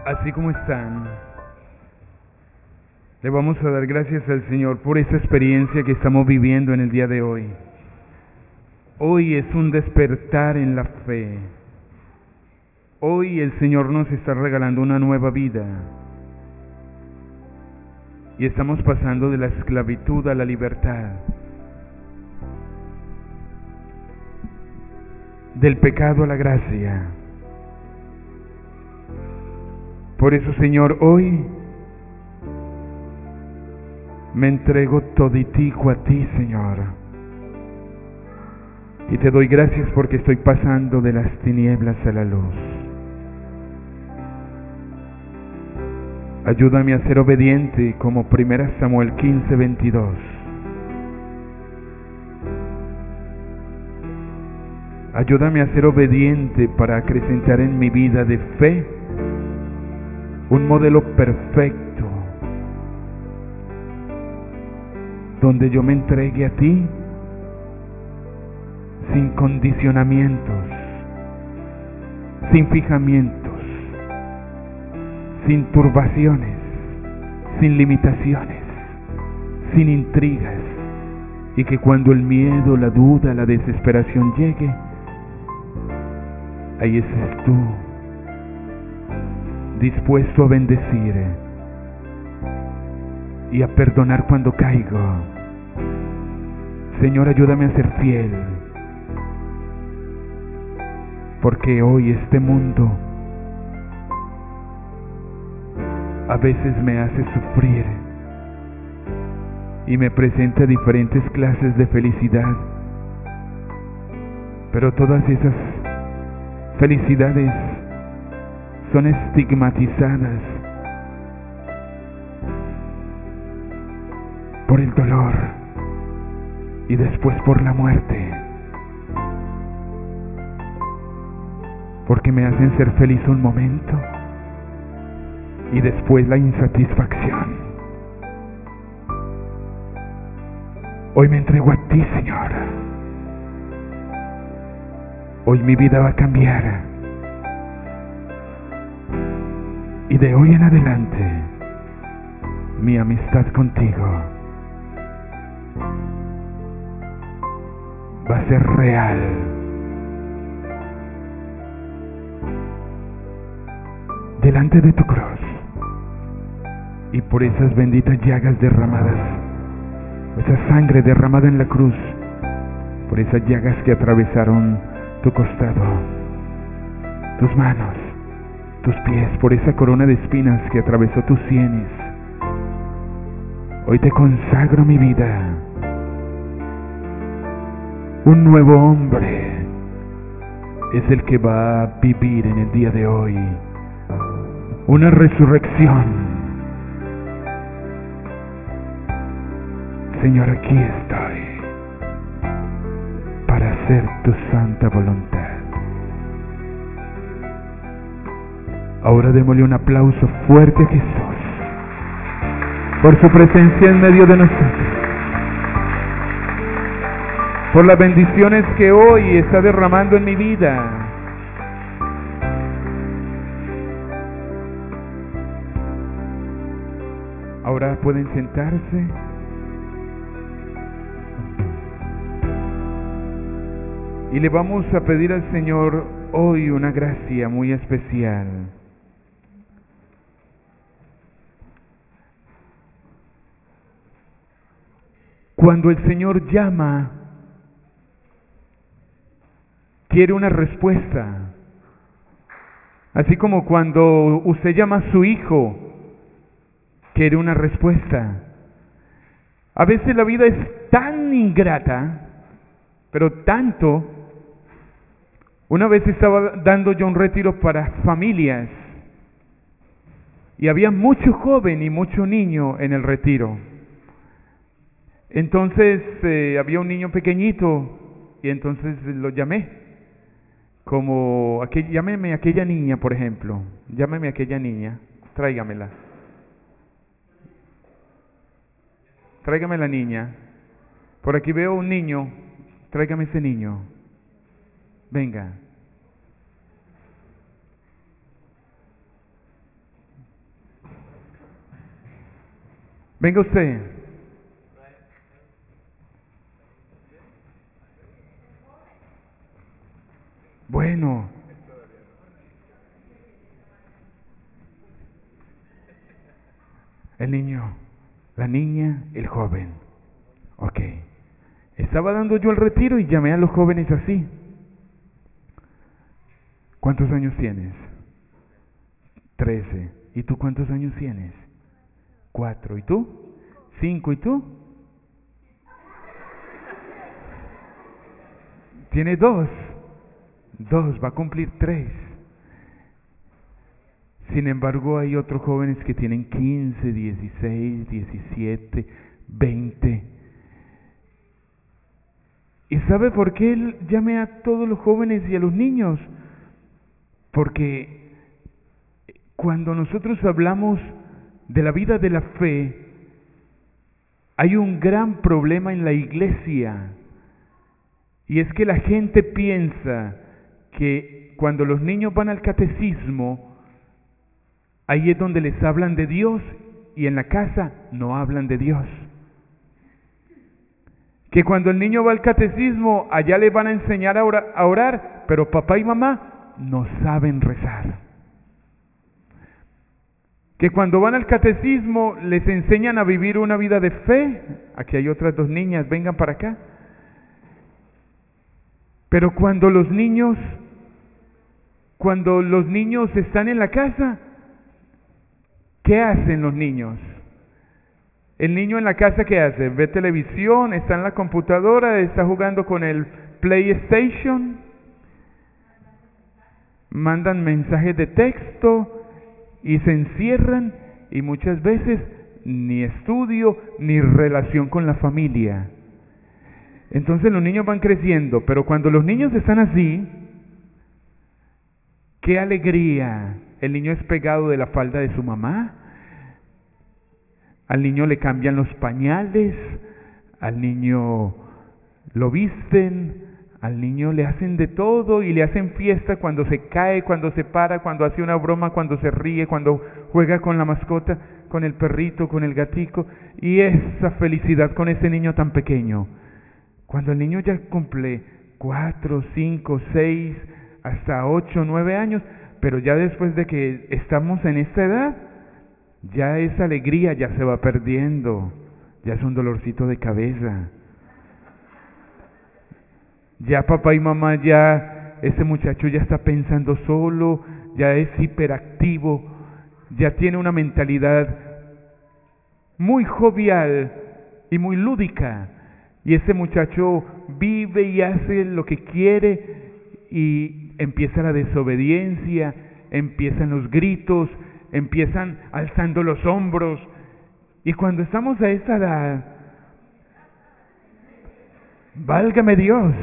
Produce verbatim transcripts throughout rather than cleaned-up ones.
Así como están, le vamos a dar gracias al Señor por esta experiencia que estamos viviendo en el día de hoy. Hoy es un despertar en la fe. Hoy el Señor nos está regalando una nueva vida. Y estamos pasando de la esclavitud a la libertad. Del pecado a la gracia. Por eso, Señor, hoy me entrego toditico a ti, Señor. Y te doy gracias porque estoy pasando de las tinieblas a la luz. Ayúdame a ser obediente como primera Samuel quince, veintidós. Ayúdame a ser obediente para acrecentar en mi vida de fe un modelo perfecto, donde yo me entregue a ti sin condicionamientos, sin fijamientos, sin turbaciones, sin limitaciones, sin intrigas, y que cuando el miedo, la duda, la desesperación llegue, ahí estés tú, dispuesto a bendecir y a perdonar cuando caigo. Señor, ayúdame a ser fiel, porque hoy este mundo a veces me hace sufrir y me presenta diferentes clases de felicidad, pero todas esas felicidades son estigmatizadas por el dolor y después por la muerte, porque me hacen ser feliz un momento y después la insatisfacción. Hoy me entrego a ti, Señor. Hoy mi vida va a cambiar. Y de hoy en adelante, mi amistad contigo va a ser real. Delante de tu cruz y por esas benditas llagas derramadas, esa sangre derramada en la cruz, por esas llagas que atravesaron tu costado, tus manos, tus pies, por esa corona de espinas que atravesó tus sienes. Hoy te consagro mi vida. Un nuevo hombre es el que va a vivir en el día de hoy. Una resurrección. Señor, aquí estoy para hacer tu santa voluntad. Ahora démosle un aplauso fuerte a Jesús por su presencia en medio de nosotros, por las bendiciones que hoy está derramando en mi vida. Ahora pueden sentarse. Y le vamos a pedir al Señor hoy una gracia muy especial. Cuando el Señor llama, quiere una respuesta. Así como cuando usted llama a su hijo, quiere una respuesta. A veces la vida es tan ingrata, pero tanto. Una vez estaba dando yo un retiro para familias y había mucho joven y mucho niño en el retiro. Entonces eh, había un niño pequeñito y entonces lo llamé, como, aquel, llámeme a aquella niña, por ejemplo, llámeme a aquella niña, tráigamela, tráigame la niña, por aquí veo un niño, tráigame ese niño, venga. Venga usted. Bueno. El niño, la niña, el joven. Ok. Estaba dando yo el retiro y llamé a los jóvenes así. ¿Cuántos años tienes? Trece. ¿Y tú cuántos años tienes? Cuatro. ¿Y tú? Cinco. ¿Y tú? Tiene dos. Dos. Va a cumplir tres. Sin embargo, hay otros jóvenes que tienen quince, dieciséis, diecisiete, veinte. ¿Y sabe por qué él llama a todos los jóvenes y a los niños? Porque cuando nosotros hablamos de la vida de la fe, hay un gran problema en la iglesia. Y es que la gente piensa que cuando los niños van al catecismo, ahí es donde les hablan de Dios y en la casa no hablan de Dios. Que cuando el niño va al catecismo, allá le van a enseñar a orar, a orar, pero papá y mamá no saben rezar. Que cuando van al catecismo les enseñan a vivir una vida de fe. Aquí hay otras dos niñas, vengan para acá. Pero cuando los niños, cuando los niños están en la casa, ¿qué hacen los niños? El niño en la casa, ¿qué hace? Ve televisión, está en la computadora, está jugando con el PlayStation, mandan mensajes de texto y se encierran y muchas veces ni estudio ni relación con la familia. Entonces los niños van creciendo, pero cuando los niños están así, ¡qué alegría! El niño es pegado de la falda de su mamá. Al niño le cambian los pañales, al niño lo visten, al niño le hacen de todo y le hacen fiesta cuando se cae, cuando se para, cuando hace una broma, cuando se ríe, cuando juega con la mascota, con el perrito, con el gatico, y esa felicidad con ese niño tan pequeño. Cuando el niño ya cumple cuatro, cinco, seis, hasta ocho, nueve años, pero ya después de que estamos en esta edad, ya esa alegría ya se va perdiendo, ya es un dolorcito de cabeza. Ya papá y mamá, ya ese muchacho ya está pensando solo, ya es hiperactivo, ya tiene una mentalidad muy jovial y muy lúdica. Y ese muchacho vive y hace lo que quiere y empieza la desobediencia, empiezan los gritos, empiezan alzando los hombros. Y cuando estamos a esa edad, válgame Dios,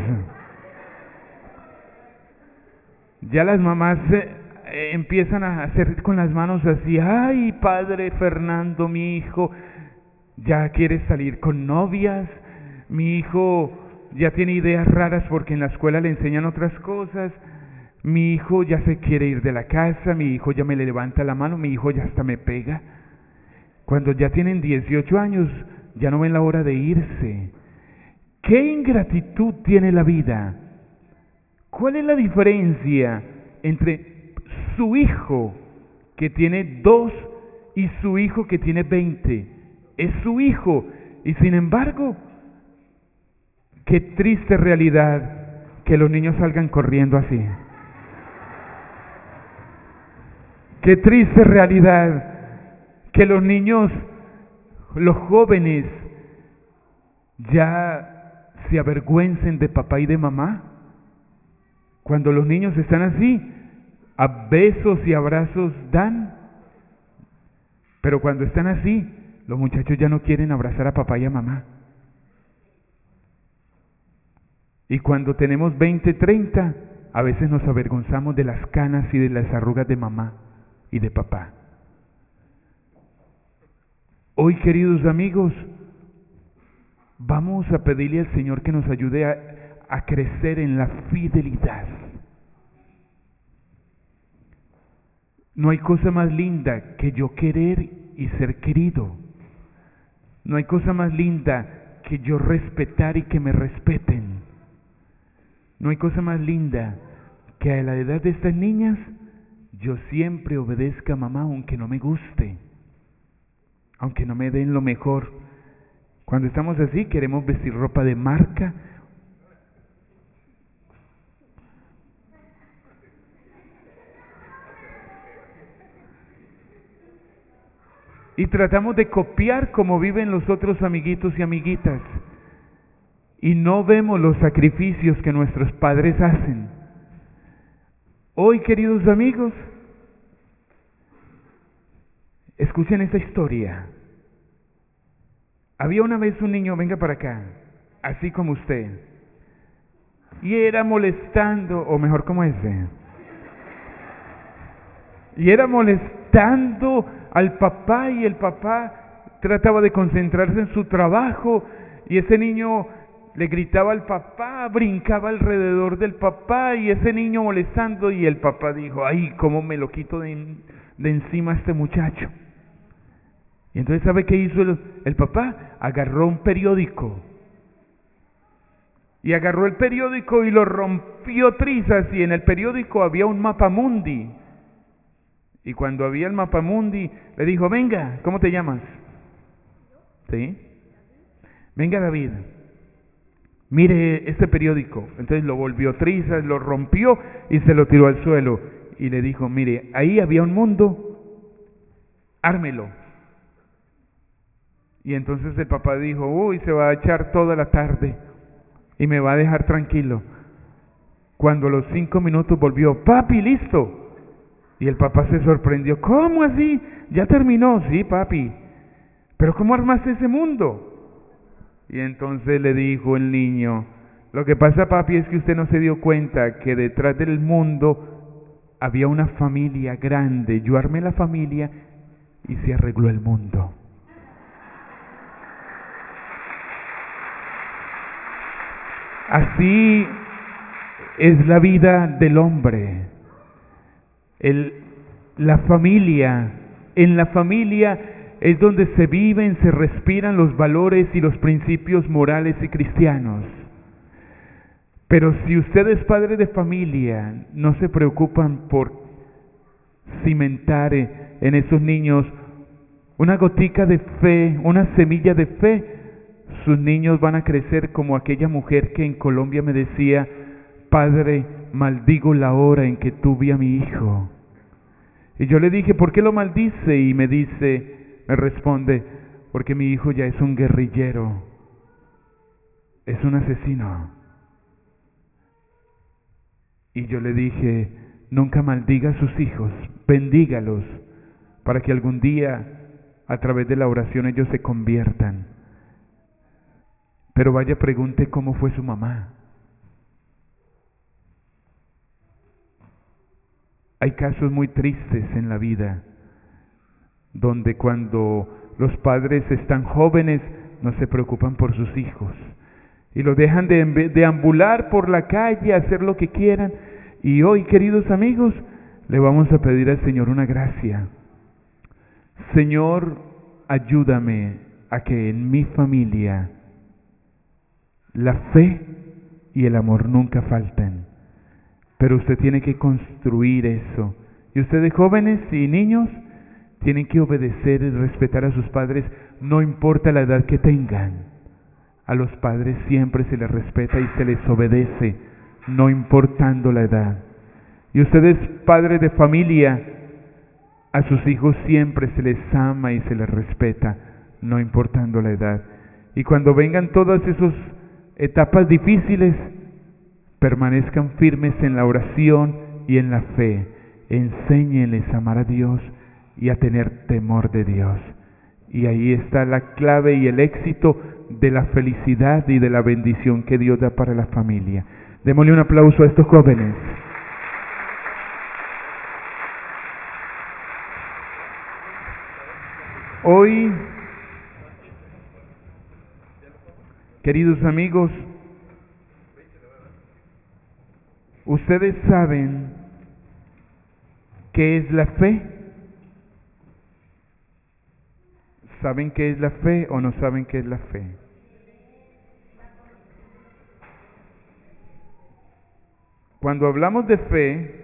ya las mamás eh, empiezan a hacer con las manos así: ay, padre Fernando, mi hijo ya quiere salir con novias, mi hijo ya tiene ideas raras porque en la escuela le enseñan otras cosas, mi hijo ya se quiere ir de la casa, mi hijo ya me le levanta la mano, mi hijo ya hasta me pega. Cuando ya tienen dieciocho años, ya no ven la hora de irse. ¿Qué ingratitud tiene la vida? ¿Cuál es la diferencia entre su hijo que tiene dos y su hijo que tiene veinte? Es su hijo. Y sin embargo, qué triste realidad que los niños salgan corriendo así. Qué triste realidad que los niños, los jóvenes, ya se avergüencen de papá y de mamá. Cuando los niños están así, a besos y abrazos dan. Pero cuando están así, los muchachos ya no quieren abrazar a papá y a mamá. Y cuando tenemos veinte, treinta, a veces nos avergonzamos de las canas y de las arrugas de mamá y de papá. Hoy, queridos amigos, vamos a pedirle al Señor que nos ayude a, a crecer en la fidelidad. No hay cosa más linda que yo querer y ser querido. No hay cosa más linda que yo respetar y que me respeten. No hay cosa más linda que a la edad de estas niñas yo siempre obedezca a mamá aunque no me guste, aunque no me den lo mejor. Cuando estamos así queremos vestir ropa de marca. Y tratamos de copiar como viven los otros amiguitos y amiguitas. Y no vemos los sacrificios que nuestros padres hacen. Hoy, queridos amigos, escuchen esta historia. Había una vez un niño, venga para acá, así como usted, y era molestando, o mejor como ese, y era molestando al papá, y el papá trataba de concentrarse en su trabajo, y ese niño le gritaba al papá, brincaba alrededor del papá, y ese niño molestando, y el papá dijo, ay, ¿cómo me lo quito de, de encima a este muchacho? Y entonces, ¿sabe qué hizo el, el papá? Agarró un periódico, y agarró el periódico y lo rompió trizas, y en el periódico había un mapamundi. Y cuando había el mapamundi, le dijo, venga, ¿cómo te llamas? ¿Sí? Venga, David, mire este periódico. Entonces lo volvió trizas, lo rompió y se lo tiró al suelo. Y le dijo, mire, ahí había un mundo, ármelo. Y entonces el papá dijo, uy, se va a echar toda la tarde y me va a dejar tranquilo. Cuando a los cinco minutos volvió, papi, listo. Y el papá se sorprendió, ¿cómo así? ¿Ya terminó? Sí, papi. ¿Pero cómo armaste ese mundo? Y entonces le dijo el niño, lo que pasa, papi, es que usted no se dio cuenta que detrás del mundo había una familia grande. Yo armé la familia y se arregló el mundo. Así es la vida del hombre. El, la familia, en la familia es donde se viven, se respiran los valores y los principios morales y cristianos. Pero si usted es padre de familia, no se preocupan por cimentar en esos niños una gotica de fe, una semilla de fe, sus niños van a crecer como aquella mujer que en Colombia me decía, padre, maldigo la hora en que tuve a mi hijo. Y yo le dije, ¿por qué lo maldice? Y me dice, me responde, porque mi hijo ya es un guerrillero, es un asesino. Y yo le dije, nunca maldiga a sus hijos, bendígalos, para que algún día, a través de la oración, ellos se conviertan. Pero vaya, pregunte cómo fue su mamá. Hay casos muy tristes en la vida, donde cuando los padres están jóvenes no se preocupan por sus hijos y los dejan de deambular por la calle, hacer lo que quieran. Y hoy, queridos amigos, le vamos a pedir al Señor una gracia. Señor, ayúdame a que en mi familia la fe y el amor nunca falten. Pero usted tiene que construir eso. Y ustedes, jóvenes y niños, tienen que obedecer y respetar a sus padres, no importa la edad que tengan. A los padres siempre se les respeta y se les obedece, no importando la edad. Y ustedes, padres de familia, a sus hijos siempre se les ama y se les respeta, no importando la edad. Y cuando vengan todas esas etapas difíciles, permanezcan firmes en la oración y en la fe. Enséñenles a amar a Dios y a tener temor de Dios. Y ahí está la clave y el éxito de la felicidad y de la bendición que Dios da para la familia. Démosle un aplauso a estos jóvenes. Hoy, queridos amigos, ¿ustedes saben qué es la fe? ¿Saben qué es la fe o no saben qué es la fe? Cuando hablamos de fe,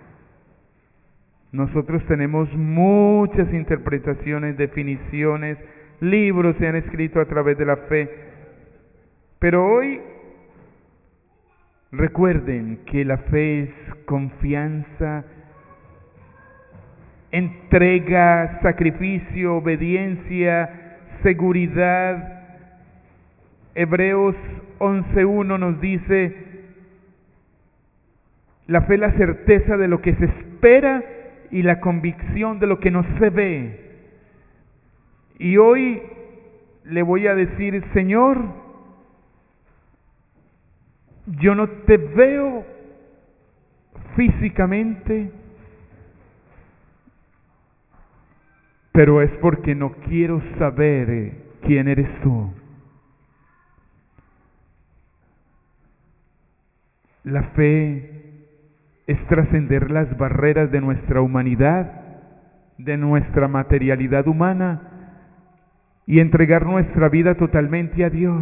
nosotros tenemos muchas interpretaciones, definiciones, libros se han escrito a través de la fe, pero hoy recuerden que la fe es confianza, entrega, sacrificio, obediencia, seguridad. Hebreos once uno nos dice, la fe es la certeza de lo que se espera y la convicción de lo que no se ve. Y hoy le voy a decir, Señor, yo no te veo físicamente, pero es porque no quiero saber quién eres tú. La fe es trascender las barreras de nuestra humanidad, de nuestra materialidad humana y entregar nuestra vida totalmente a Dios,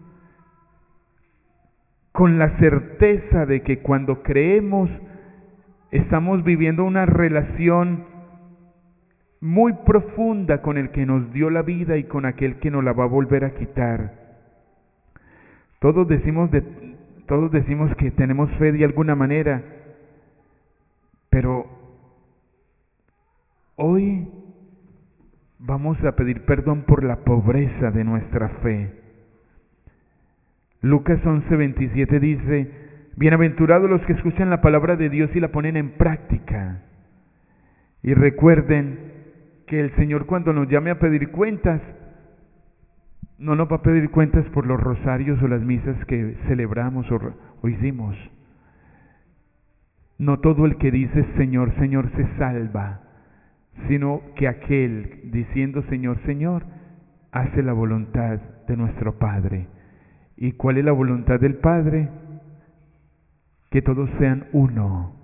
con la certeza de que cuando creemos estamos viviendo una relación muy profunda con el que nos dio la vida y con aquel que nos la va a volver a quitar. Todos decimos de, todos decimos que tenemos fe de alguna manera, pero hoy vamos a pedir perdón por la pobreza de nuestra fe. Lucas once veintisiete dice, bienaventurados los que escuchan la palabra de Dios y la ponen en práctica. Y recuerden que el Señor, cuando nos llame a pedir cuentas, no nos va a pedir cuentas por los rosarios o las misas que celebramos o, o hicimos. No todo el que dice Señor, Señor se salva, sino que aquel diciendo Señor, Señor, hace la voluntad de nuestro Padre. ¿Y cuál es la voluntad del Padre? Que todos sean uno,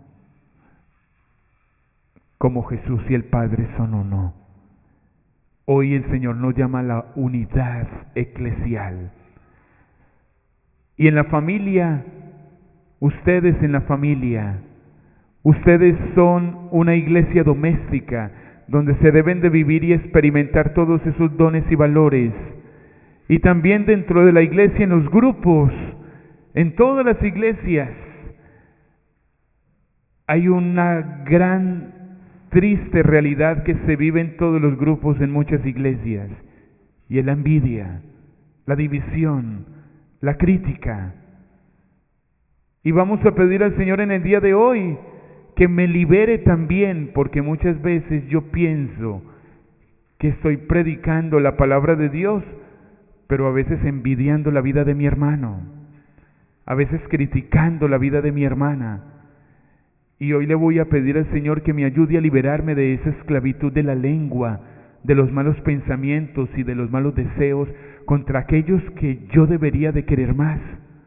como Jesús y el Padre son uno. Hoy el Señor nos llama a la unidad eclesial. Y en la familia, ustedes en la familia, ustedes son una iglesia doméstica donde se deben de vivir y experimentar todos esos dones y valores. Y también dentro de la iglesia, en los grupos, en todas las iglesias, hay una gran, triste realidad que se vive en todos los grupos, en muchas iglesias, y es la envidia, la división, la crítica. Y vamos a pedir al Señor en el día de hoy que me libere también, porque muchas veces yo pienso que estoy predicando la palabra de Dios, pero a veces envidiando la vida de mi hermano, a veces criticando la vida de mi hermana. Y hoy le voy a pedir al Señor que me ayude a liberarme de esa esclavitud de la lengua, de los malos pensamientos y de los malos deseos contra aquellos que yo debería de querer más.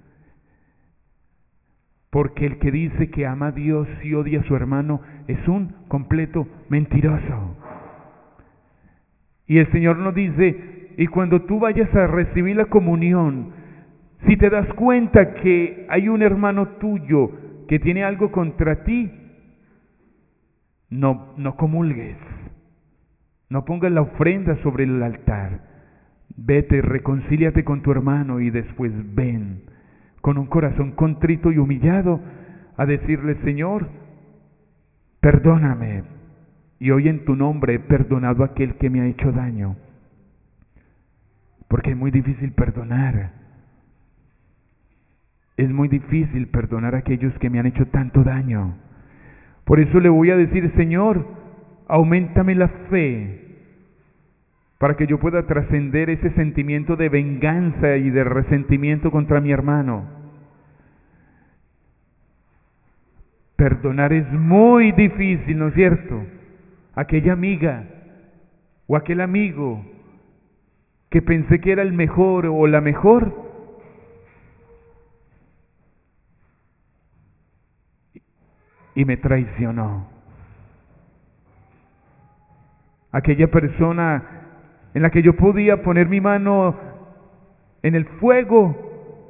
Porque el que dice que ama a Dios y odia a su hermano es un completo mentiroso. Y el Señor nos dice, y cuando tú vayas a recibir la comunión, si te das cuenta que hay un hermano tuyo que tiene algo contra ti, no, no comulgues, no pongas la ofrenda sobre el altar. Vete, reconcíliate con tu hermano y después ven con un corazón contrito y humillado a decirle, Señor, perdóname, y hoy en tu nombre he perdonado a aquel que me ha hecho daño. Porque es muy difícil perdonar. Es muy difícil perdonar a aquellos que me han hecho tanto daño. Por eso le voy a decir, Señor, auméntame la fe para que yo pueda trascender ese sentimiento de venganza y de resentimiento contra mi hermano. Perdonar es muy difícil, ¿no es cierto? Aquella amiga o aquel amigo que pensé que era el mejor o la mejor, y me traicionó. Aquella persona en la que yo podía poner mi mano en el fuego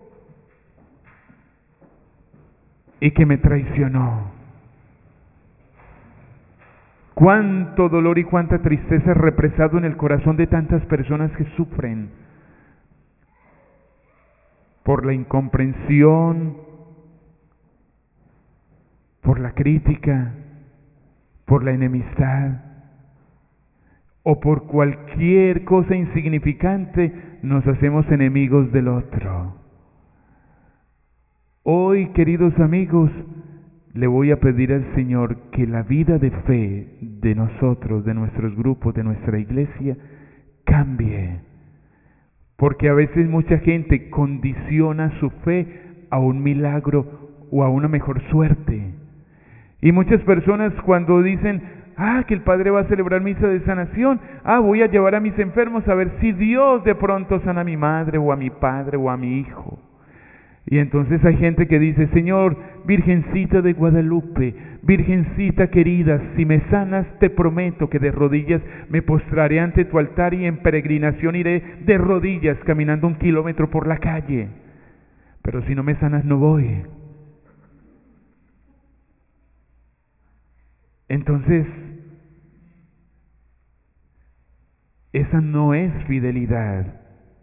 y que me traicionó. Cuánto dolor y cuánta tristeza represado en el corazón de tantas personas que sufren por la incomprensión, por la crítica, por la enemistad o por cualquier cosa insignificante, nos hacemos enemigos del otro. Hoy, queridos amigos, le voy a pedir al Señor que la vida de fe de nosotros, de nuestros grupos, de nuestra iglesia, cambie. Porque a veces mucha gente condiciona su fe a un milagro o a una mejor suerte. Y muchas personas cuando dicen, ah, que el Padre va a celebrar misa de sanación, ah, voy a llevar a mis enfermos a ver si Dios de pronto sana a mi madre o a mi padre o a mi hijo. Y entonces hay gente que dice, Señor, Virgencita de Guadalupe, Virgencita querida, si me sanas te prometo que de rodillas me postraré ante tu altar y en peregrinación iré de rodillas caminando un kilómetro por la calle. Pero si no me sanas no voy. Entonces, esa no es fidelidad.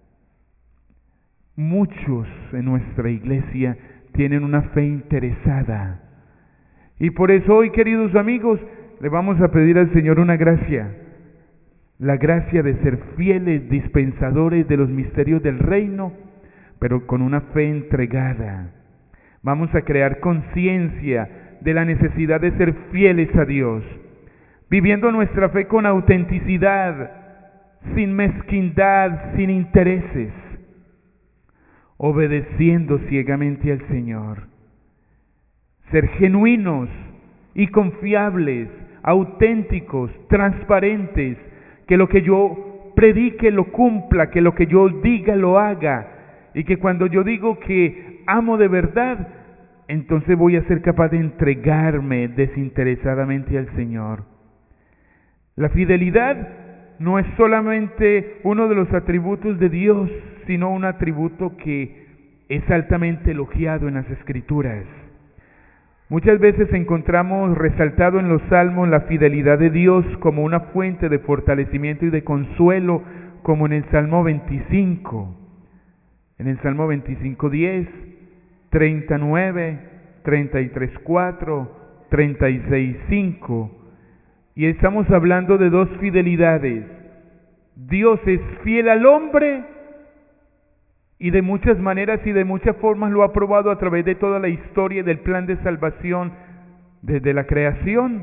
Muchos en nuestra iglesia tienen una fe interesada. Y por eso hoy, queridos amigos, le vamos a pedir al Señor una gracia. La gracia de ser fieles dispensadores de los misterios del reino, pero con una fe entregada. Vamos a crear conciencia de la necesidad de ser fieles a Dios, viviendo nuestra fe con autenticidad, sin mezquindad, sin intereses, obedeciendo ciegamente al Señor. Ser genuinos y confiables, auténticos, transparentes, que lo que yo predique lo cumpla, que lo que yo diga lo haga, y que cuando yo digo que amo de verdad, entonces voy a ser capaz de entregarme desinteresadamente al Señor. La fidelidad no es solamente uno de los atributos de Dios, sino un atributo que es altamente elogiado en las Escrituras. Muchas veces encontramos resaltado en los Salmos la fidelidad de Dios como una fuente de fortalecimiento y de consuelo, como en el Salmo veinticinco. En el Salmo veinticinco, diez, treinta y nueve, treinta y tres, cuatro, treinta y seis, cinco. Y estamos hablando de dos fidelidades. Dios es fiel al hombre y de muchas maneras y de muchas formas lo ha probado a través de toda la historia del plan de salvación desde la creación.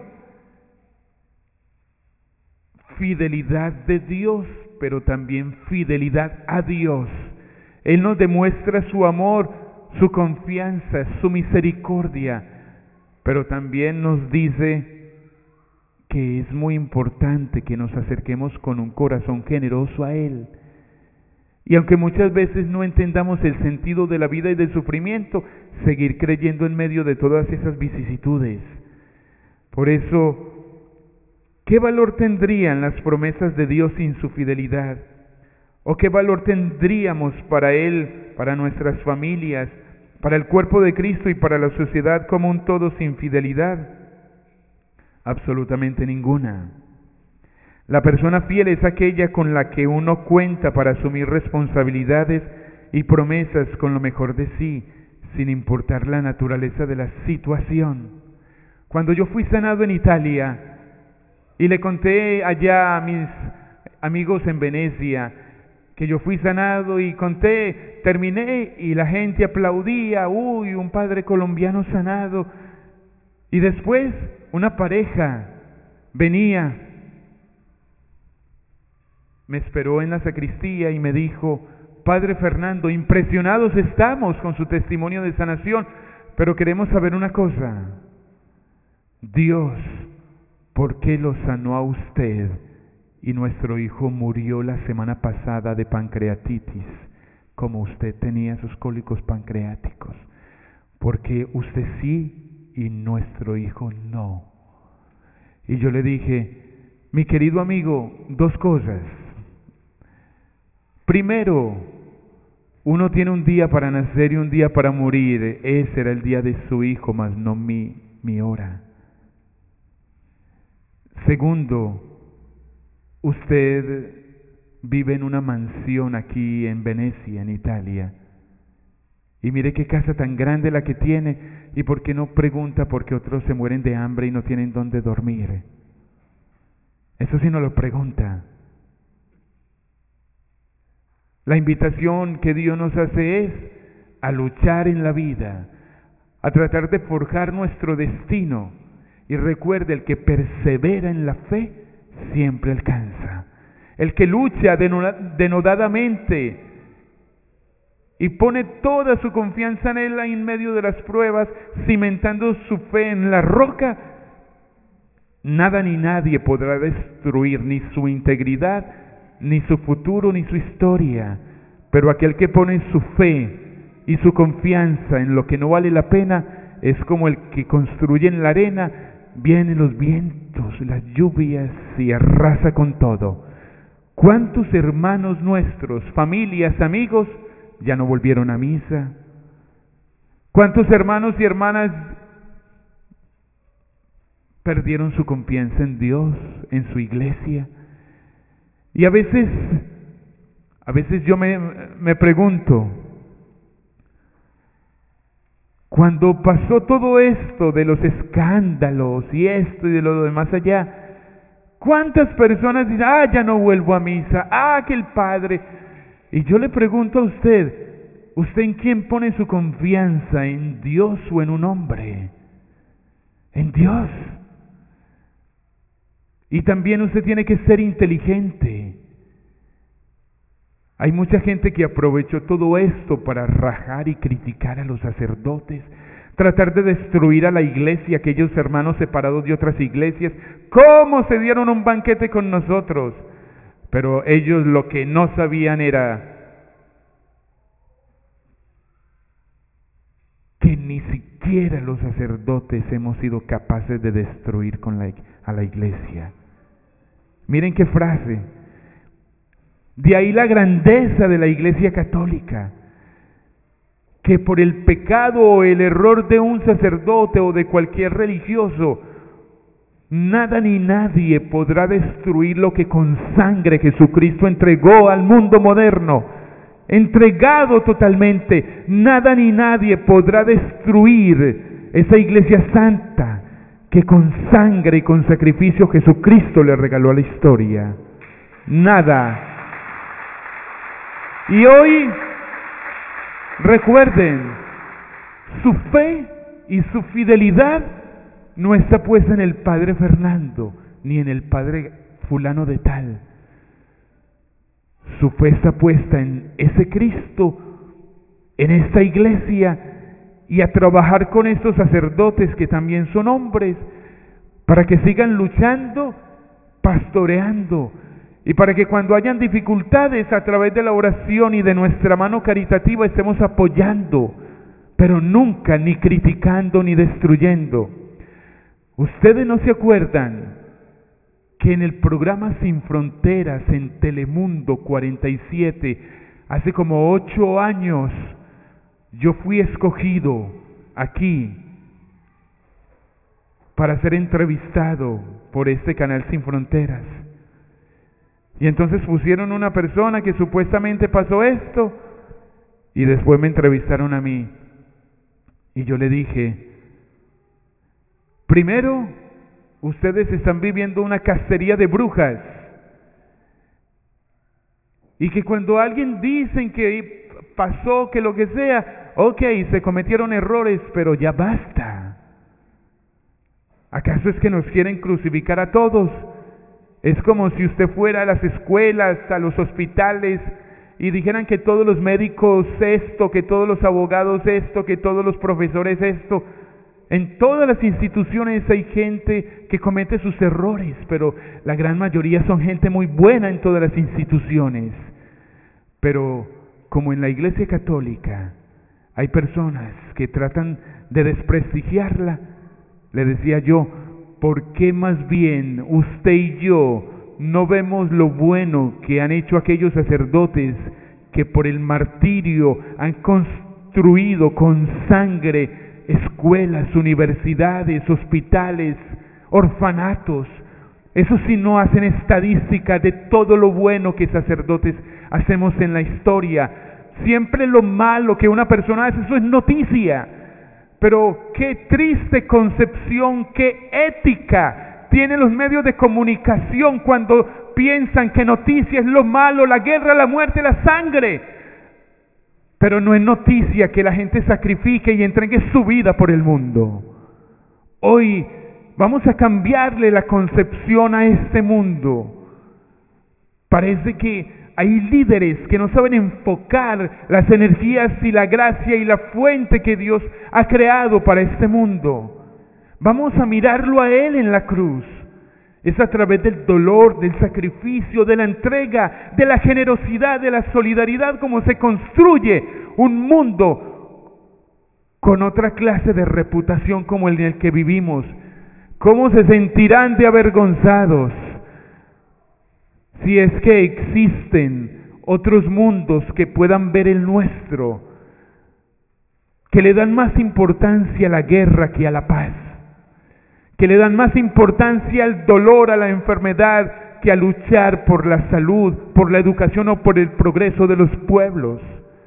Fidelidad de Dios, pero también fidelidad a Dios. Él nos demuestra su amor, su confianza, su misericordia, pero también nos dice que es muy importante que nos acerquemos con un corazón generoso a Él. Y aunque muchas veces no entendamos el sentido de la vida y del sufrimiento, seguir creyendo en medio de todas esas vicisitudes. Por eso, ¿qué valor tendrían las promesas de Dios sin su fidelidad? ¿O qué valor tendríamos para Él, para nuestras familias, para el cuerpo de Cristo y para la sociedad como un todo sin fidelidad? Absolutamente ninguna. La persona fiel es aquella con la que uno cuenta para asumir responsabilidades y promesas con lo mejor de sí, sin importar la naturaleza de la situación. Cuando yo fui sanado en Italia y le conté allá a mis amigos en Venecia que yo fui sanado y conté, terminé y la gente aplaudía, uy, un padre colombiano sanado. Y después una pareja venía, me esperó en la sacristía y me dijo, Padre Fernando, impresionados estamos con su testimonio de sanación, pero queremos saber una cosa. Dios, ¿por qué lo sanó a usted y nuestro hijo murió la semana pasada de pancreatitis, como usted tenía sus cólicos pancreáticos? Porque usted sí y nuestro hijo no. Y yo le dije, mi querido amigo, dos cosas. Primero, uno tiene un día para nacer y un día para morir. Ese era el día de su hijo, mas no mi, mi hora. Segundo, usted vive en una mansión aquí en Venecia, en Italia. Y mire qué casa tan grande la que tiene. ¿Y por qué no pregunta por qué otros se mueren de hambre y no tienen dónde dormir? Eso sí no lo pregunta. La invitación que Dios nos hace es a luchar en la vida, a tratar de forjar nuestro destino. Y recuerde, el que persevera en la fe siempre alcanza. El que lucha denodadamente y pone toda su confianza en Él en medio de las pruebas, cimentando su fe en la roca, nada ni nadie podrá destruir ni su integridad, ni su futuro, ni su historia. Pero aquel que pone su fe y su confianza en lo que no vale la pena, es como el que construye en la arena, vienen los vientos, las lluvias y arrasa con todo. ¿Cuántos hermanos nuestros, familias, amigos, ya no volvieron a misa? ¿Cuántos hermanos y hermanas perdieron su confianza en Dios, en su iglesia? Y a veces, a veces yo me, me pregunto, cuando pasó todo esto de los escándalos y esto y de lo demás allá, ¿cuántas personas dicen, ah, ya no vuelvo a misa, ah, que el Padre? Y yo le pregunto a usted, ¿usted en quién pone su confianza? ¿En Dios o en un hombre? En Dios. Y también usted tiene que ser inteligente. Hay mucha gente que aprovechó todo esto para rajar y criticar a los sacerdotes, tratar de destruir a la iglesia, aquellos hermanos separados de otras iglesias. ¿Cómo se dieron un banquete con nosotros? Pero ellos lo que no sabían era que ni siquiera los sacerdotes hemos sido capaces de destruir con la, a la iglesia. Miren qué frase. De ahí la grandeza de la Iglesia Católica, que por el pecado o el error de un sacerdote o de cualquier religioso, nada ni nadie podrá destruir lo que con sangre Jesucristo entregó al mundo moderno, entregado totalmente. Nada ni nadie podrá destruir esa iglesia santa que con sangre y con sacrificio Jesucristo le regaló a la historia. Nada. Y hoy, recuerden, su fe y su fidelidad no está puesta en el Padre Fernando, ni en el Padre fulano de tal. Su fe está puesta en ese Cristo, en esta iglesia, y a trabajar con estos sacerdotes que también son hombres, para que sigan luchando, pastoreando, y para que cuando hayan dificultades a través de la oración y de nuestra mano caritativa estemos apoyando, pero nunca ni criticando ni destruyendo. Ustedes no se acuerdan que en el programa Sin Fronteras en Telemundo cuarenta y siete, hace como ocho años, yo fui escogido aquí para ser entrevistado por este canal Sin Fronteras. Y entonces pusieron una persona que supuestamente pasó esto y después me entrevistaron a mí. Y yo le dije, primero, ustedes están viviendo una cacería de brujas. Y que cuando alguien dicen que pasó, que lo que sea, ok, se cometieron errores, pero ya basta. ¿Acaso es que nos quieren crucificar a todos? Es como si usted fuera a las escuelas, a los hospitales, y dijeran que todos los médicos esto, que todos los abogados esto, que todos los profesores esto. En todas las instituciones hay gente que comete sus errores, pero la gran mayoría son gente muy buena en todas las instituciones. Pero como en la Iglesia Católica hay personas que tratan de desprestigiarla, le decía yo, ¿por qué más bien usted y yo no vemos lo bueno que han hecho aquellos sacerdotes que por el martirio han construido con sangre escuelas, universidades, hospitales, orfanatos. Eso sí, no hacen estadística de todo lo bueno que sacerdotes hacemos en la historia. Siempre lo malo que una persona hace, eso es noticia. Pero qué triste concepción, qué ética tienen los medios de comunicación cuando piensan que noticia es lo malo, la guerra, la muerte, la sangre. Pero no es noticia que la gente sacrifique y entregue su vida por el mundo. Hoy vamos a cambiarle la concepción a este mundo. Parece que hay líderes que no saben enfocar las energías y la gracia y la fuente que Dios ha creado para este mundo. Vamos a mirarlo a Él en la cruz. Es a través del dolor, del sacrificio, de la entrega, de la generosidad, de la solidaridad como se construye un mundo con otra clase de reputación como el en el que vivimos. ¿Cómo se sentirán de avergonzados si es que existen otros mundos que puedan ver el nuestro, que le dan más importancia a la guerra que a la paz, que le dan más importancia al dolor, a la enfermedad, que a luchar por la salud, por la educación o por el progreso de los pueblos?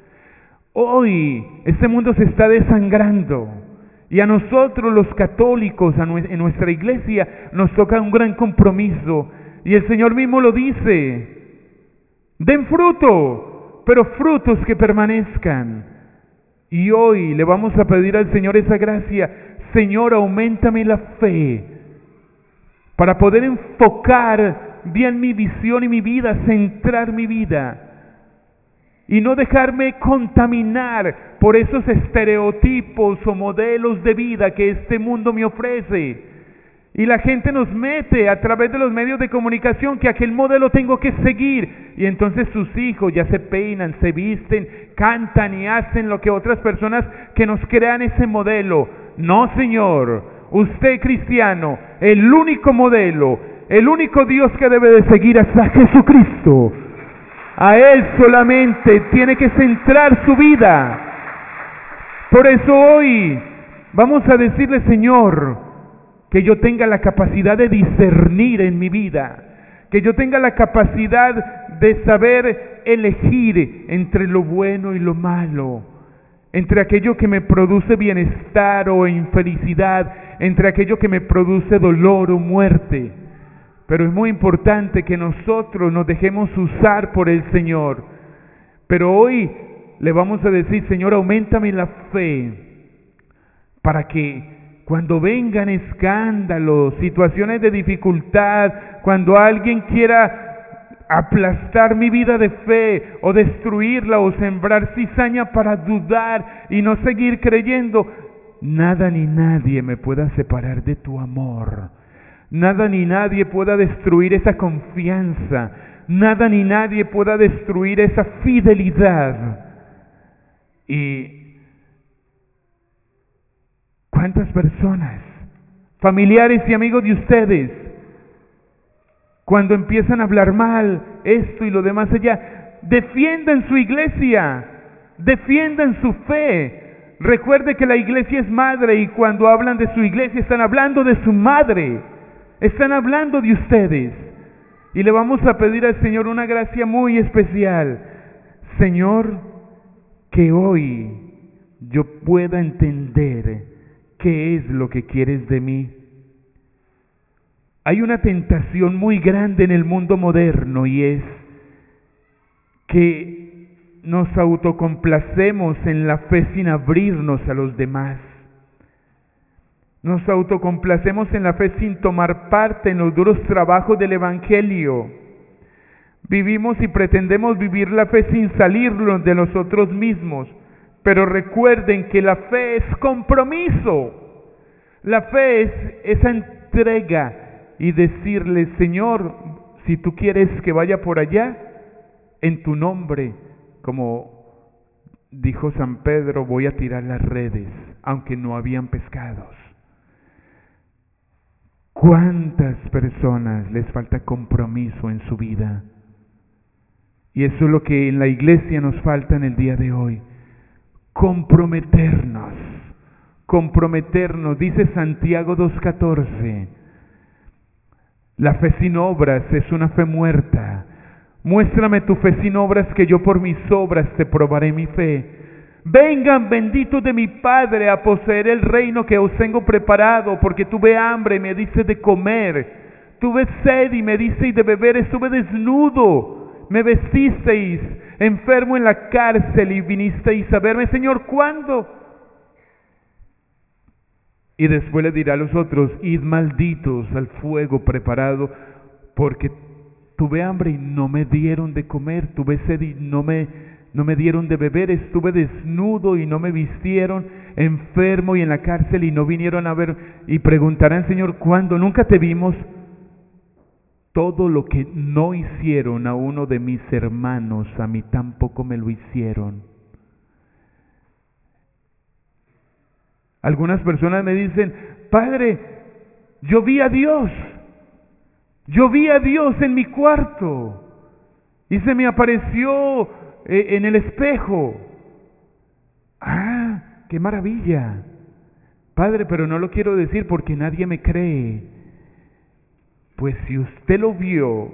Hoy este mundo se está desangrando y a nosotros los católicos, a en nuestra iglesia, nos toca un gran compromiso. Y el Señor mismo lo dice: den fruto, pero frutos que permanezcan. Y hoy le vamos a pedir al Señor esa gracia. Señor, auméntame la fe para poder enfocar bien mi visión y mi vida, centrar mi vida y no dejarme contaminar por esos estereotipos o modelos de vida que este mundo me ofrece. Y la gente nos mete a través de los medios de comunicación que aquel modelo tengo que seguir. Y entonces sus hijos ya se peinan, se visten, cantan y hacen lo que otras personas que nos crean ese modelo. No, Señor, usted cristiano, el único modelo, el único Dios que debe de seguir es a Jesucristo. A Él solamente tiene que centrar su vida. Por eso hoy vamos a decirle: Señor, que yo tenga la capacidad de discernir en mi vida, que yo tenga la capacidad de saber elegir entre lo bueno y lo malo, entre aquello que me produce bienestar o infelicidad, entre aquello que me produce dolor o muerte. Pero es muy importante que nosotros nos dejemos usar por el Señor. Pero hoy le vamos a decir: Señor, auméntame la fe para que cuando vengan escándalos, situaciones de dificultad, cuando alguien quiera aplastar mi vida de fe o destruirla o sembrar cizaña para dudar y no seguir creyendo, nada ni nadie me pueda separar de tu amor. Nada ni nadie pueda destruir esa confianza. Nada ni nadie pueda destruir esa fidelidad. Y ¿cuántas personas, familiares y amigos de ustedes, cuando empiezan a hablar mal, esto y lo demás allá, defiendan su iglesia, defiendan su fe? Recuerde que la iglesia es madre y cuando hablan de su iglesia están hablando de su madre, están hablando de ustedes. Y le vamos a pedir al Señor una gracia muy especial. Señor, que hoy yo pueda entender ¿qué es lo que quieres de mí? Hay una tentación muy grande en el mundo moderno y es que nos autocomplacemos en la fe sin abrirnos a los demás. Nos autocomplacemos en la fe sin tomar parte en los duros trabajos del Evangelio. Vivimos y pretendemos vivir la fe sin salirnos de nosotros mismos. Pero recuerden que la fe es compromiso. La fe es esa entrega y decirle: Señor, si tú quieres que vaya por allá, en tu nombre, como dijo San Pedro, voy a tirar las redes, aunque no habían pescados. ¿Cuántas personas les falta compromiso en su vida? Y eso es lo que en la iglesia nos falta en el día de hoy. Comprometernos. Comprometernos. Dice Santiago dos catorce. La fe sin obras es una fe muerta. Muéstrame tu fe sin obras, que yo por mis obras te probaré mi fe. Vengan benditos de mi Padre a poseer el reino que os tengo preparado, porque tuve hambre y me diste de comer, tuve sed y me disteis de beber, estuve desnudo, me vestisteis, enfermo en la cárcel y vinisteis a verme. Señor, ¿cuándo? Y después le dirá a los otros: id malditos al fuego preparado, porque tuve hambre y no me dieron de comer, tuve sed y no me No me dieron de beber, estuve desnudo y no me vistieron, enfermo y en la cárcel y no vinieron a ver. Y preguntarán: Señor, ¿cuándo? Nunca te vimos. Todo lo que no hicieron a uno de mis hermanos, a mí tampoco me lo hicieron. Algunas personas me dicen: Padre, yo vi a Dios, yo vi a Dios en mi cuarto y se me apareció en el espejo. ¡Ah, qué maravilla! Padre, pero no lo quiero decir porque nadie me cree. Pues si usted lo vio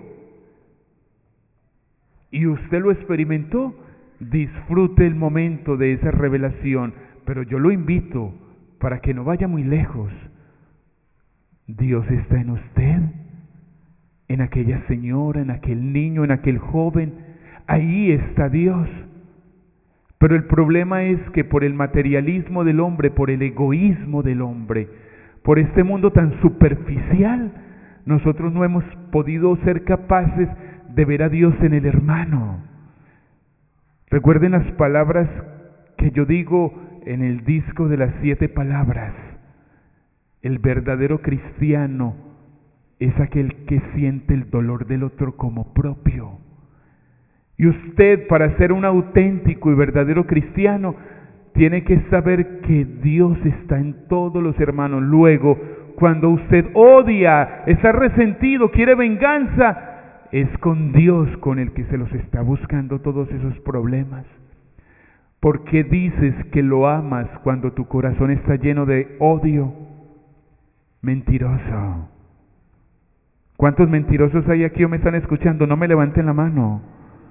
y usted lo experimentó, disfrute el momento de esa revelación. Pero yo lo invito para que no vaya muy lejos. Dios está en usted, en aquella señora, en aquel niño, en aquel joven. Ahí está Dios. Pero el problema es que por el materialismo del hombre, por el egoísmo del hombre, por este mundo tan superficial, nosotros no hemos podido ser capaces de ver a Dios en el hermano. Recuerden las palabras que yo digo en el disco de las siete palabras. El verdadero cristiano es aquel que siente el dolor del otro como propio. Y usted, para ser un auténtico y verdadero cristiano, tiene que saber que Dios está en todos los hermanos. Luego, cuando usted odia, está resentido, quiere venganza, es con Dios con el que se los está buscando todos esos problemas. ¿Por qué dices que lo amas cuando tu corazón está lleno de odio? Mentiroso. ¿Cuántos mentirosos hay aquí o me están escuchando? No me levanten la mano.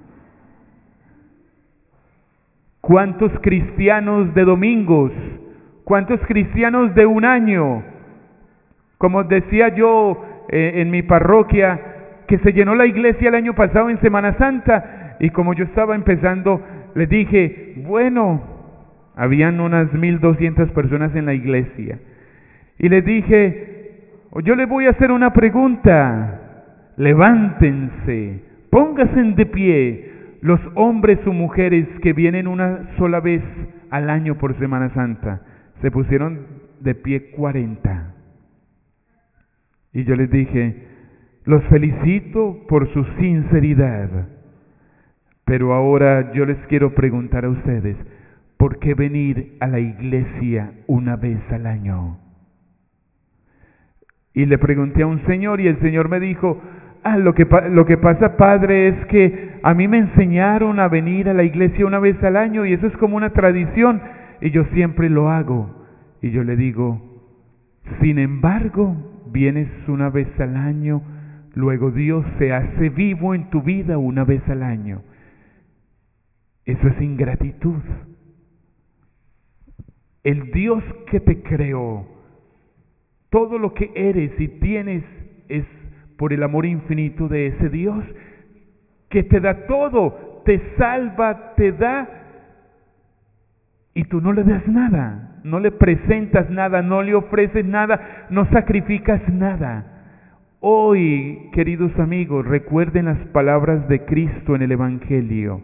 ¿Cuántos cristianos de domingos? ¿Cuántos cristianos de un año? Como decía yo eh, en mi parroquia, que se llenó la iglesia el año pasado en Semana Santa, y como yo estaba empezando, les dije, bueno, habían unas mil doscientas personas en la iglesia, y les dije, yo les voy a hacer una pregunta, levántense, pónganse de pie, los hombres o mujeres que vienen una sola vez al año por Semana Santa. Se pusieron de pie cuarenta. Y yo les dije, los felicito por su sinceridad. Pero ahora yo les quiero preguntar a ustedes, ¿por qué venir a la iglesia una vez al año? Y le pregunté a un señor y el señor me dijo, ah, lo que, lo que pasa, padre, es que a mí me enseñaron a venir a la iglesia una vez al año y eso es como una tradición y yo siempre lo hago. Y yo le digo, sin embargo, vienes una vez al año, luego Dios se hace vivo en tu vida una vez al año. Eso es ingratitud. El Dios que te creó, todo lo que eres y tienes es por el amor infinito de ese Dios que te da todo, te salva, te da, y tú no le das nada, no le presentas nada, no le ofreces nada, no sacrificas nada. Hoy, queridos amigos, recuerden las palabras de Cristo en el Evangelio.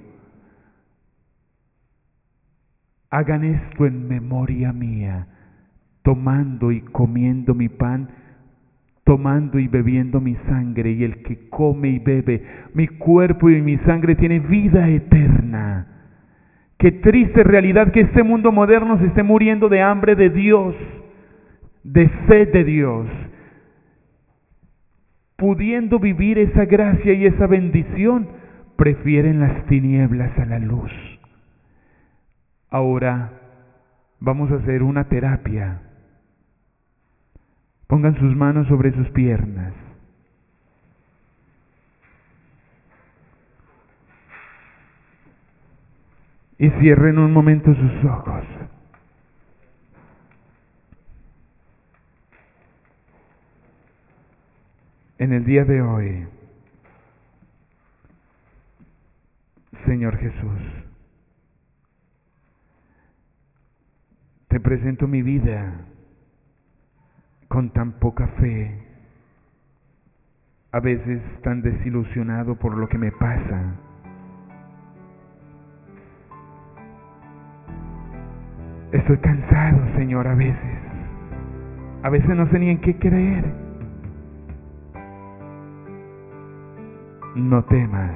Hagan esto en memoria mía, tomando y comiendo mi pan, tomando y bebiendo mi sangre, y el que come y bebe mi cuerpo y mi sangre tiene vida eterna. Qué triste realidad que este mundo moderno se esté muriendo de hambre de Dios, de sed de Dios. pudiendo vivir esa gracia y esa bendición, prefieren las tinieblas a la luz. Ahora vamos a hacer una terapia. Pongan sus manos sobre sus piernas. Y cierren un momento sus ojos. En el día de hoy, Señor Jesús, te presento mi vida con tan poca fe, a veces tan desilusionado por lo que me pasa. Estoy cansado, Señor, a veces. A veces no sé ni en qué creer. No temas.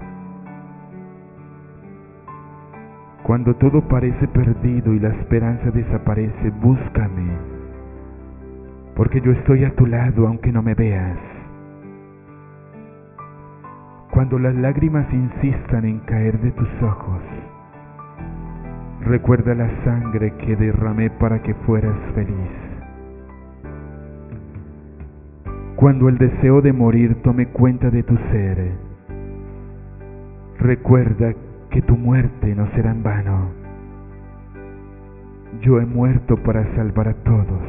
Cuando todo parece perdido y la esperanza desaparece, búscame, porque yo estoy a tu lado aunque no me veas. Cuando las lágrimas insistan en caer de tus ojos, recuerda la sangre que derramé para que fueras feliz. Cuando el deseo de morir tome cuenta de tu ser, recuerda que tu muerte no será en vano. Yo he muerto para salvar a todos.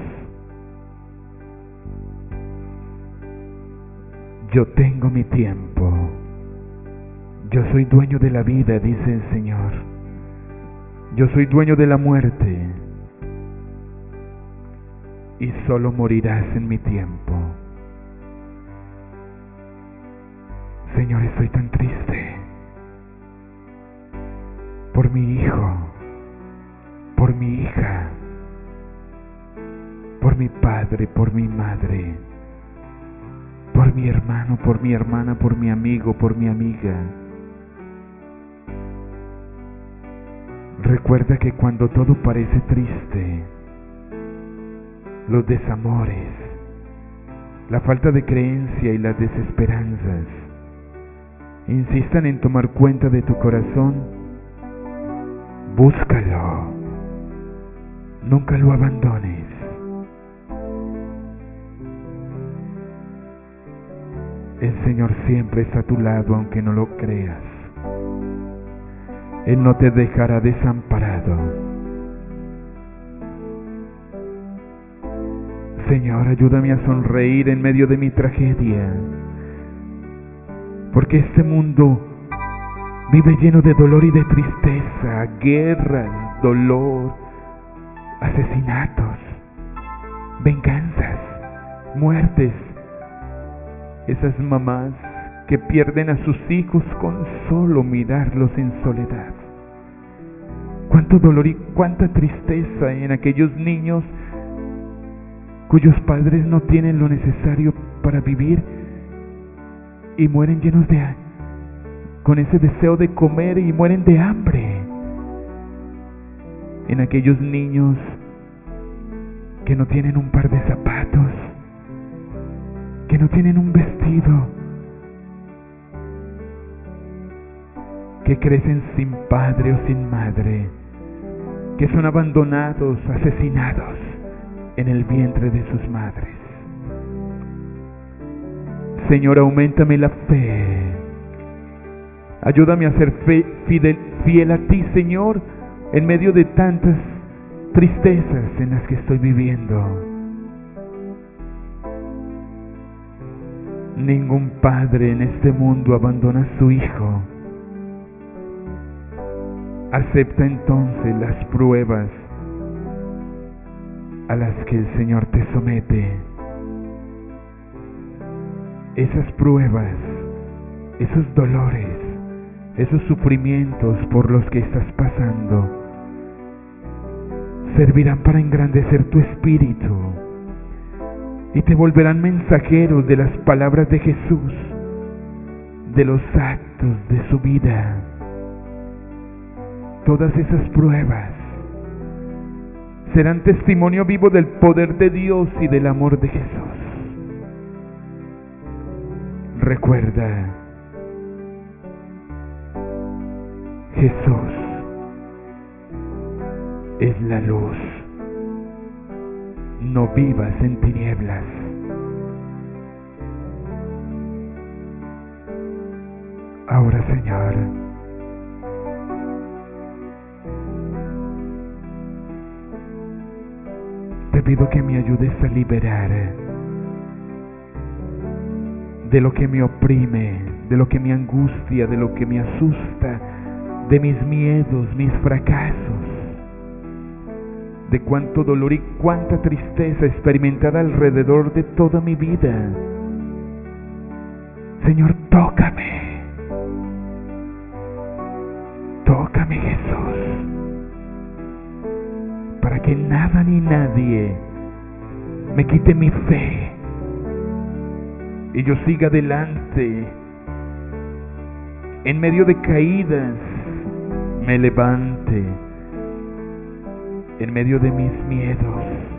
Yo tengo mi tiempo. Yo soy dueño de la vida, dice el Señor. Yo soy dueño de la muerte. Y solo morirás en mi tiempo. Señor, estoy tan triste por mi hijo, por mi hija, por mi padre, por mi madre, por mi hermano, por mi hermana, por mi amigo, por mi amiga. Recuerda que cuando todo parece triste, los desamores, la falta de creencia y las desesperanzas insistan en tomar cuenta de tu corazón, búscalo, nunca lo abandones. El Señor siempre está a tu lado aunque no lo creas. Él no te dejará desamparado. Señor, ayúdame a sonreír en medio de mi tragedia, porque este mundo vive lleno de dolor y de tristeza, guerras, dolor, asesinatos, venganzas, muertes. Esas mamás que pierden a sus hijos con solo mirarlos en soledad. Cuánto dolor y cuánta tristeza en aquellos niños cuyos padres no tienen lo necesario para vivir y mueren llenos de con ese deseo de comer y mueren de hambre. En aquellos niños que no tienen un par de zapatos, que no tienen un vestido, que crecen sin padre o sin madre, que son abandonados, asesinados en el vientre de sus madres. Señor, auméntame la fe. Ayúdame a ser fe, fidel, fiel a ti, Señor, en medio de tantas tristezas en las que estoy viviendo. Ningún padre en este mundo abandona a su hijo. Acepta entonces las pruebas a las que el Señor te somete. Esas pruebas, esos dolores, esos sufrimientos por los que estás pasando, servirán para engrandecer tu espíritu y te volverán mensajeros de las palabras de Jesús, de los actos de su vida. Todas esas pruebas serán testimonio vivo del poder de Dios y del amor de Jesús. Recuerda, Jesús es la luz. No vivas en tinieblas. Ahora, Señor, te pido que me ayudes a liberar de lo que me oprime, de lo que me angustia, de lo que me asusta, de mis miedos, mis fracasos, de cuánto dolor y cuánta tristeza experimentada alrededor de toda mi vida. Señor, tócame. Tócame, Jesús, para que nada ni nadie me quite mi fe y yo siga adelante. En medio de caídas me levante. En medio de mis miedos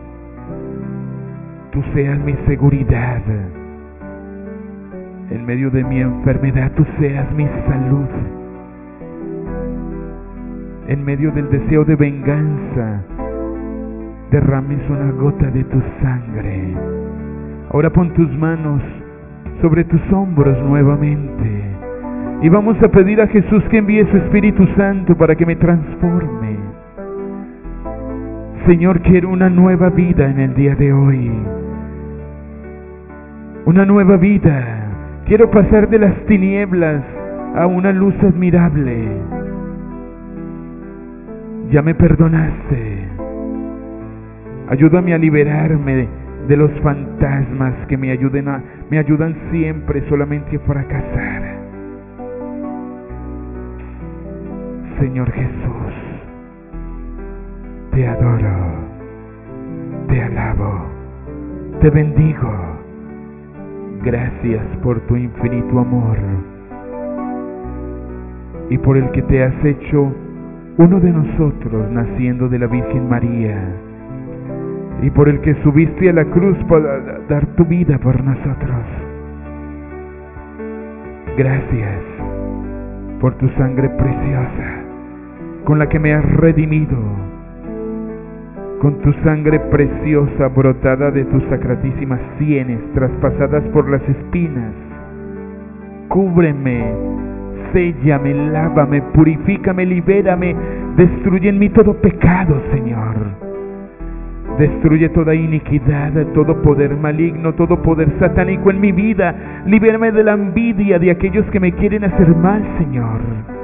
tú seas mi seguridad. En medio de mi enfermedad tú seas mi salud. En medio del deseo de venganza derrames una gota de tu sangre. Ahora pon tus manos sobre tus hombros nuevamente y vamos a pedir a Jesús que envíe su Espíritu Santo para que me transforme. Señor, quiero una nueva vida en el día de hoy. Una nueva vida. Quiero pasar de las tinieblas a una luz admirable. Ya me perdonaste. Ayúdame a liberarme de los fantasmas que me ayuden a, me ayudan siempre solamente a fracasar. Señor Jesús, te adoro, te alabo, te bendigo. Gracias por tu infinito amor y por el que te has hecho uno de nosotros, naciendo de la Virgen María, y por el que subiste a la cruz para dar tu vida por nosotros. Gracias por tu sangre preciosa, con la que me has redimido, con tu sangre preciosa brotada de tus sacratísimas sienes, traspasadas por las espinas. Cúbreme, séllame, lávame, purifícame, libérame, destruye en mí todo pecado, Señor. Destruye toda iniquidad, todo poder maligno, todo poder satánico en mi vida. Libérame de la envidia de aquellos que me quieren hacer mal, Señor.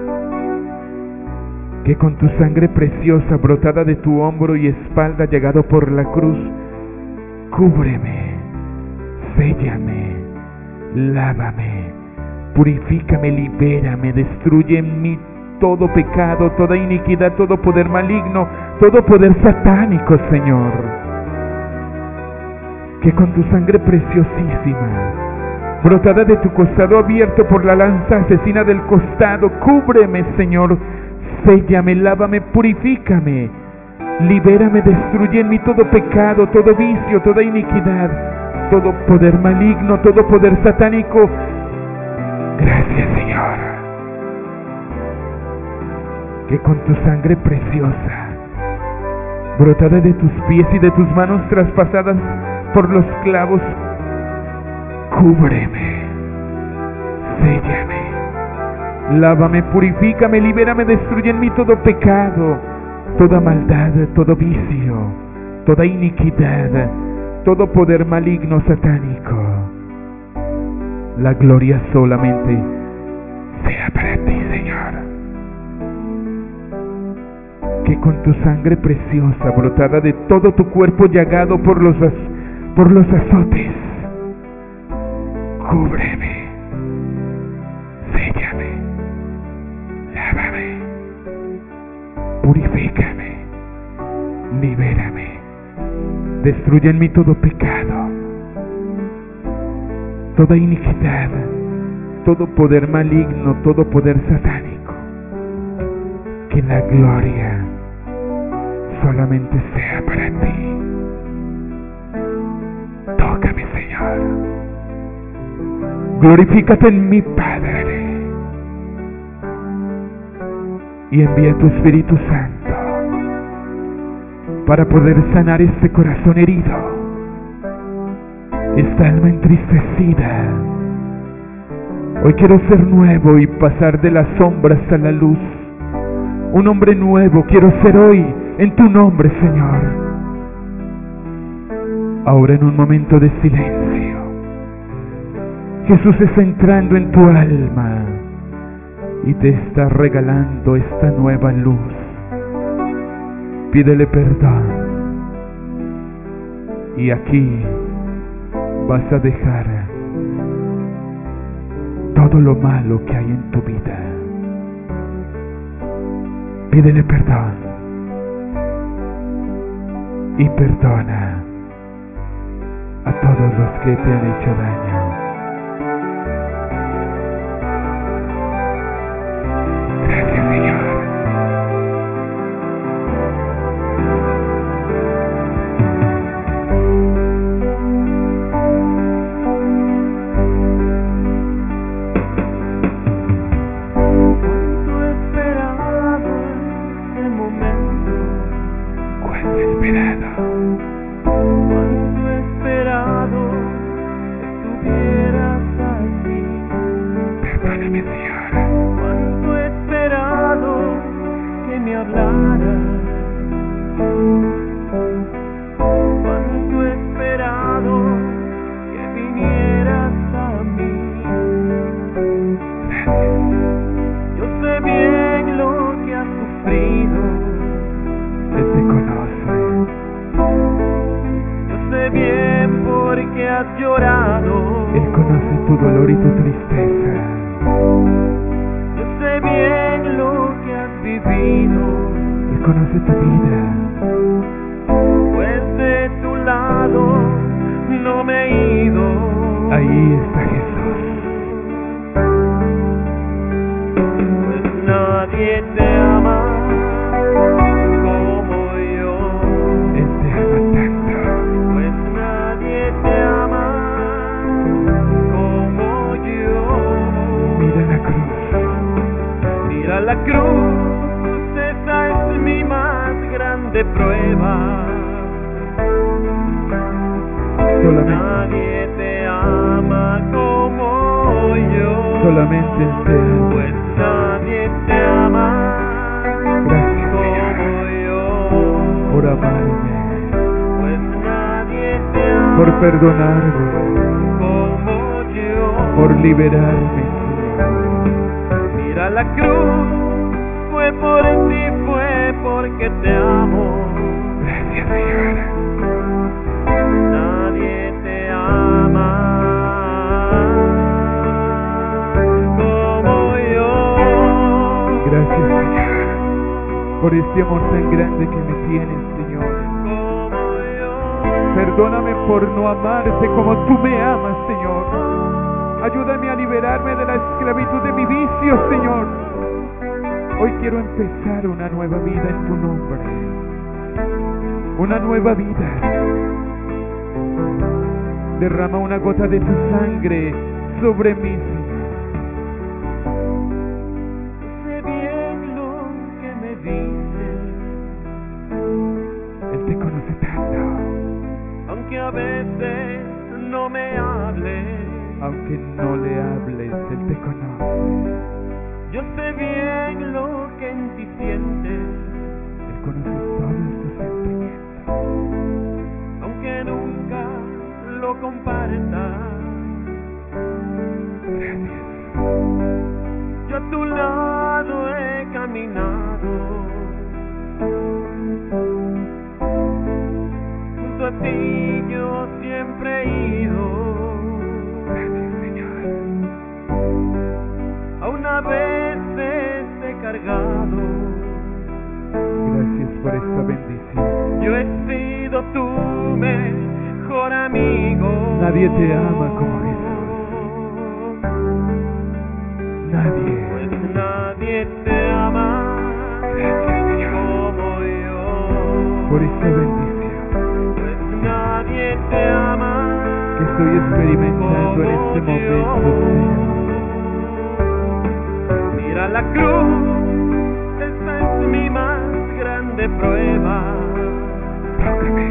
Que con tu sangre preciosa brotada de tu hombro y espalda llegado por la cruz, cúbreme, séllame, lávame, purifícame, libérame, destruye en mí todo pecado, toda iniquidad, todo poder maligno, todo poder satánico, Señor. Que con tu sangre preciosísima, brotada de tu costado abierto por la lanza asesina del costado, cúbreme, Señor, séllame, lávame, purifícame, libérame, destruye en mí todo pecado, todo vicio, toda iniquidad, todo poder maligno, todo poder satánico. Gracias, Señor. Que con tu sangre preciosa, brotada de tus pies y de tus manos traspasadas por los clavos, cúbreme, séllame, lávame, purifícame, libérame, destruye en mí todo pecado, toda maldad, todo vicio, toda iniquidad, todo poder maligno satánico. La gloria solamente sea para ti, Señor. Que con tu sangre preciosa, brotada de todo tu cuerpo llagado por los, por los azotes, cúbreme, séllame, lávame, purifícame, libérame, destruye en mí todo pecado, toda iniquidad, todo poder maligno, todo poder satánico. Que la gloria solamente sea para ti. Tócame, Señor. Glorifícate en mí, Padre, y envía tu Espíritu Santo para poder sanar este corazón herido, esta alma entristecida. Hoy quiero ser nuevo y pasar de las sombras a la luz. Un hombre nuevo quiero ser hoy en tu nombre, Señor. Ahora, en un momento de silencio, Jesús está entrando en tu alma y te está regalando esta nueva luz. Pídele perdón y aquí vas a dejar todo lo malo que hay en tu vida. Pídele perdón y perdona a todos los que te han hecho daño. Gracias, Señor. Cuánto he esperado este momento, Cuánto he esperado. cuánto he esperado que estuvieras aquí, Perdóname, Señor. cuánto he esperado que me hablaras, cuánto he esperado que vinieras a mí. Yo sé bien lo que has sufrido, Él te conoce. yo sé bien por qué has llorado. Él conoce tu dolor y tu tristeza. Yo sé bien lo que has vivido, Él conoce tu vida. pues de tu lado no me he ido. Ahí está Jesús. Pues nadie te ama como yo, Él te ama tanto. pues nadie te ama como yo. Mira la cruz. Mira la cruz, esa es mi más grande prueba. Solamente, Nadie te ama como yo. solamente Él te ama. Pues nadie te ama Gracias, como yo. Por amarme, Pues nadie te ama por perdonarme, como yo. por liberarme, Señor. Mira la cruz, fue por ti, fue porque te amo. Gracias, Señor. Nadie te ama como yo. Gracias, Señor, por este amor tan grande que me tienes, Señor. Como yo. Perdóname por no amarte como tú me amas, Señor. Ayúdame a liberarme de la esclavitud de mi vicio, Señor. Hoy quiero empezar una nueva vida en tu nombre. Una nueva vida. Derrama una gota de tu sangre sobre mí, Señor. Sé bien lo que me dices, Él te conoce tanto. aunque a veces no me hables. Aunque no le hables, Él te conoce. Yo sé bien lo que en ti sientes, Él conoce todos tus sentimientos. aunque nunca lo compartas. Gracias. Yo a tu lado he caminado, junto a ti yo siempre he ido. Gracias, Señor. Aún a veces he cargado, Gracias por esta bendición. yo he sido tu mejor amigo. Nadie te ama como Jesús. Nadie. Pues nadie te ama Gracias, Señor, como yo. por esta bendición Pues nadie te ama que estoy experimentando en este momento, Señor. Mira la cruz, esta es mi más grande prueba. Tócame.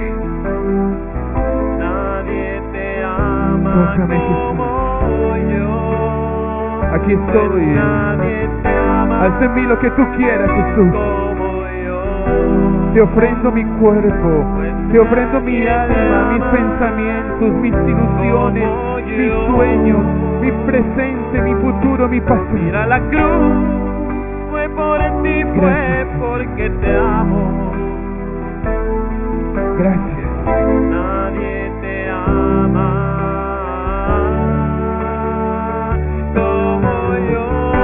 Nadie te ama Tócame, como yo. Aquí estoy. Nadie te ama Haz de mí lo que tú quieras, Jesús. como yo. Te ofrendo mi cuerpo, te ofrendo mi alma, mis pensamientos, mis ilusiones, mis sueños, mi presente, mi futuro, mi pasado. Mira la cruz, fue por ti, fue Gracias. porque te amo. Gracias. Nadie te ama como yo.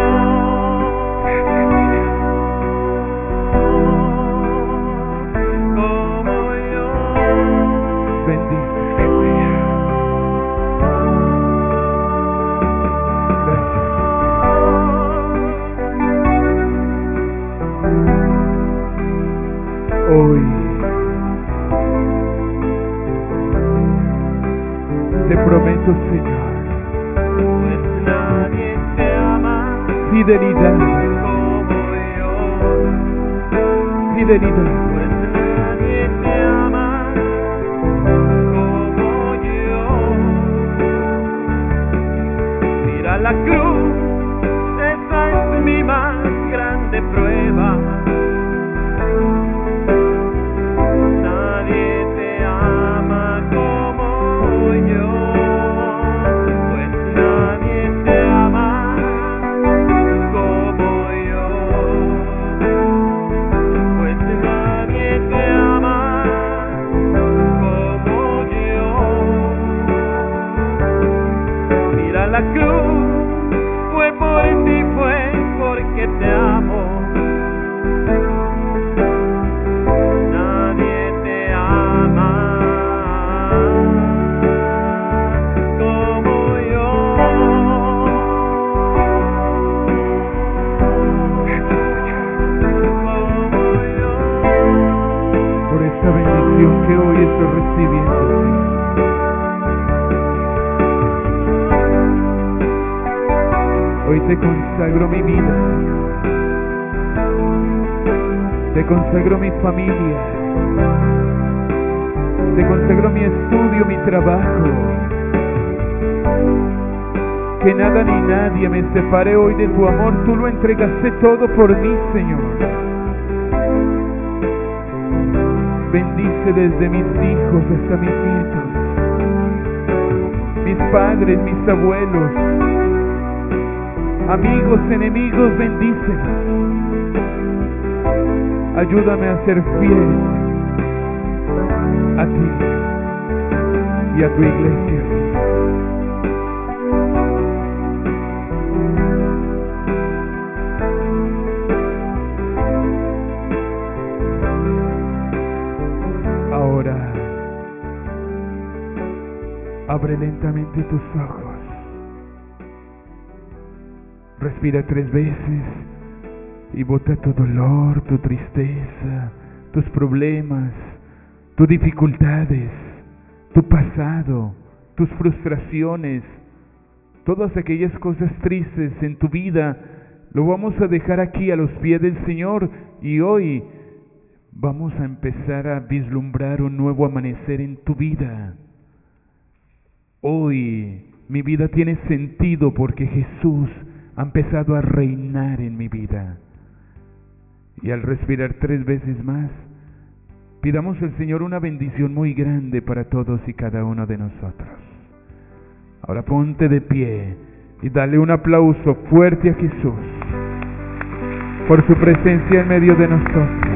Como yo. Bendíceme, Señor. Gracias. Hoy te prometo, Señor, Pues nadie te ama fidelidad, como yo. fidelidad. Pues nadie te ama como yo. Mira la cruz, esa es mi más grande prueba. Nadie te ama como yo. Pues nadie te ama como yo. Pues nadie te ama como yo. Mira la cruz, fue por ti, fue porque te amo. Nadie te ama como yo. Como yo. Por esta bendición que hoy estoy recibiendo, Señor. Hoy te consagro mi vida, Señor. Te consagro mi familia. Te consagro mi estudio, mi trabajo. Que nada ni nadie me separe hoy de tu amor. Tú lo entregaste todo por mí, Señor. Bendice desde mis hijos hasta mis nietos, mis padres, mis abuelos, amigos, enemigos, bendícelos. Ayúdame a ser fiel a ti y a tu iglesia. Ahora, abre lentamente tus ojos. Respira tres veces y bota tu dolor, tu tristeza, tus problemas, tus dificultades, tu pasado, tus frustraciones, todas aquellas cosas tristes en tu vida. Lo vamos a dejar aquí a los pies del Señor y hoy vamos a empezar a vislumbrar un nuevo amanecer en tu vida. Hoy mi vida tiene sentido porque Jesús ha empezado a reinar en mi vida. Y al respirar tres veces más, pidamos al Señor una bendición muy grande para todos y cada uno de nosotros. Ahora ponte de pie y dale un aplauso fuerte a Jesús por su presencia en medio de nosotros.